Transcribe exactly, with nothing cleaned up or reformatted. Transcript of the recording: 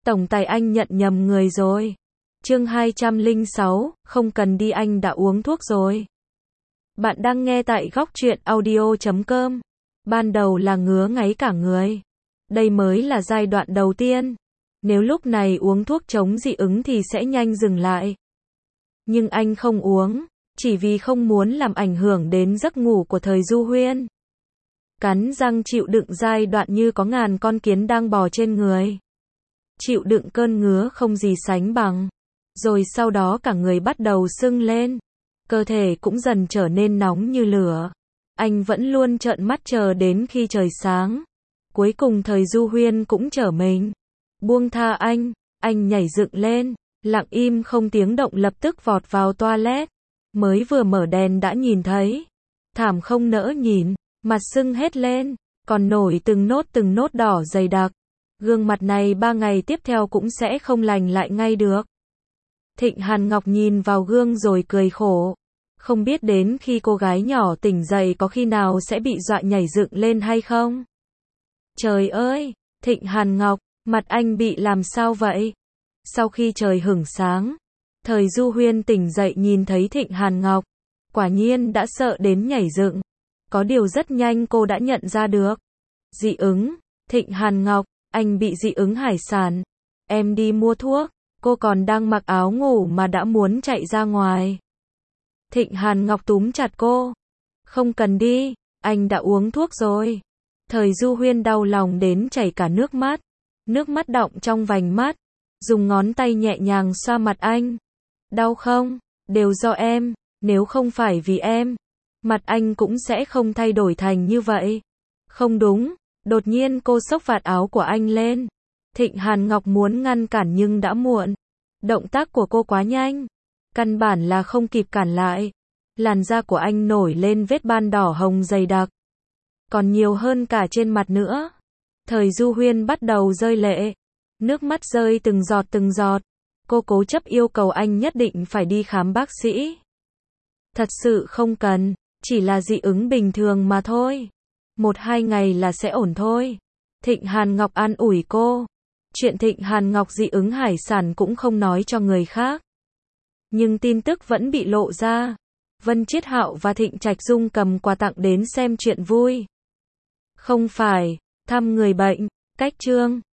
Tổng tài anh nhận nhầm người rồi. Chương hai trăm lẻ sáu, không cần đi anh đã uống thuốc rồi. Bạn đang nghe tại góc truyện audio chấm com. Ban đầu là ngứa ngáy cả người. Đây mới là giai đoạn đầu tiên. Nếu lúc này uống thuốc chống dị ứng thì sẽ nhanh dừng lại. Nhưng anh không uống, chỉ vì không muốn làm ảnh hưởng đến giấc ngủ của Thời Du Huyên. Cắn răng chịu đựng giai đoạn như có ngàn con kiến đang bò trên người. Chịu đựng cơn ngứa không gì sánh bằng. Rồi sau đó cả người bắt đầu sưng lên. Cơ thể cũng dần trở nên nóng như lửa. Anh vẫn luôn trợn mắt chờ đến khi trời sáng. Cuối cùng Thời Du Huyên cũng trở mình. Buông tha anh, anh nhảy dựng lên, lặng im không tiếng động lập tức vọt vào toilet. Mới vừa mở đèn đã nhìn thấy. Thảm không nỡ nhìn, mặt sưng hết lên, còn nổi từng nốt từng nốt đỏ dày đặc. Gương mặt này ba ngày tiếp theo cũng sẽ không lành lại ngay được. Thịnh Hàn Ngọc nhìn vào gương rồi cười khổ. Không biết đến khi cô gái nhỏ tỉnh dậy có khi nào sẽ bị dọa nhảy dựng lên hay không? Trời ơi, Thịnh Hàn Ngọc, mặt anh bị làm sao vậy? Sau khi trời hửng sáng, Thời Du Huyên tỉnh dậy nhìn thấy Thịnh Hàn Ngọc. Quả nhiên đã sợ đến nhảy dựng. Có điều rất nhanh cô đã nhận ra được. Dị ứng, Thịnh Hàn Ngọc, anh bị dị ứng hải sản. Em đi mua thuốc, cô còn đang mặc áo ngủ mà đã muốn chạy ra ngoài. Thịnh Hàn Ngọc túm chặt cô. Không cần đi, anh đã uống thuốc rồi. Thời Du Huyên đau lòng đến chảy cả nước mắt. Nước mắt đọng trong vành mắt. Dùng ngón tay nhẹ nhàng xoa mặt anh. Đau không? Đều do em, nếu không phải vì em, mặt anh cũng sẽ không thay đổi thành như vậy. Không đúng, đột nhiên cô xốc vạt áo của anh lên. Thịnh Hàn Ngọc muốn ngăn cản nhưng đã muộn. Động tác của cô quá nhanh, căn bản là không kịp cản lại. Làn da của anh nổi lên vết ban đỏ hồng dày đặc. Còn nhiều hơn cả trên mặt nữa. Thời Du Huyên bắt đầu rơi lệ. Nước mắt rơi từng giọt từng giọt. Cô cố chấp yêu cầu anh nhất định phải đi khám bác sĩ. Thật sự không cần, chỉ là dị ứng bình thường mà thôi. Một hai ngày là sẽ ổn thôi. Thịnh Hàn Ngọc an ủi cô. Chuyện Thịnh Hàn Ngọc dị ứng hải sản cũng không nói cho người khác. Nhưng tin tức vẫn bị lộ ra. Vân Chiết Hạo và Thịnh Trạch Dung cầm quà tặng đến xem chuyện vui. Không phải, thăm người bệnh, cách chương.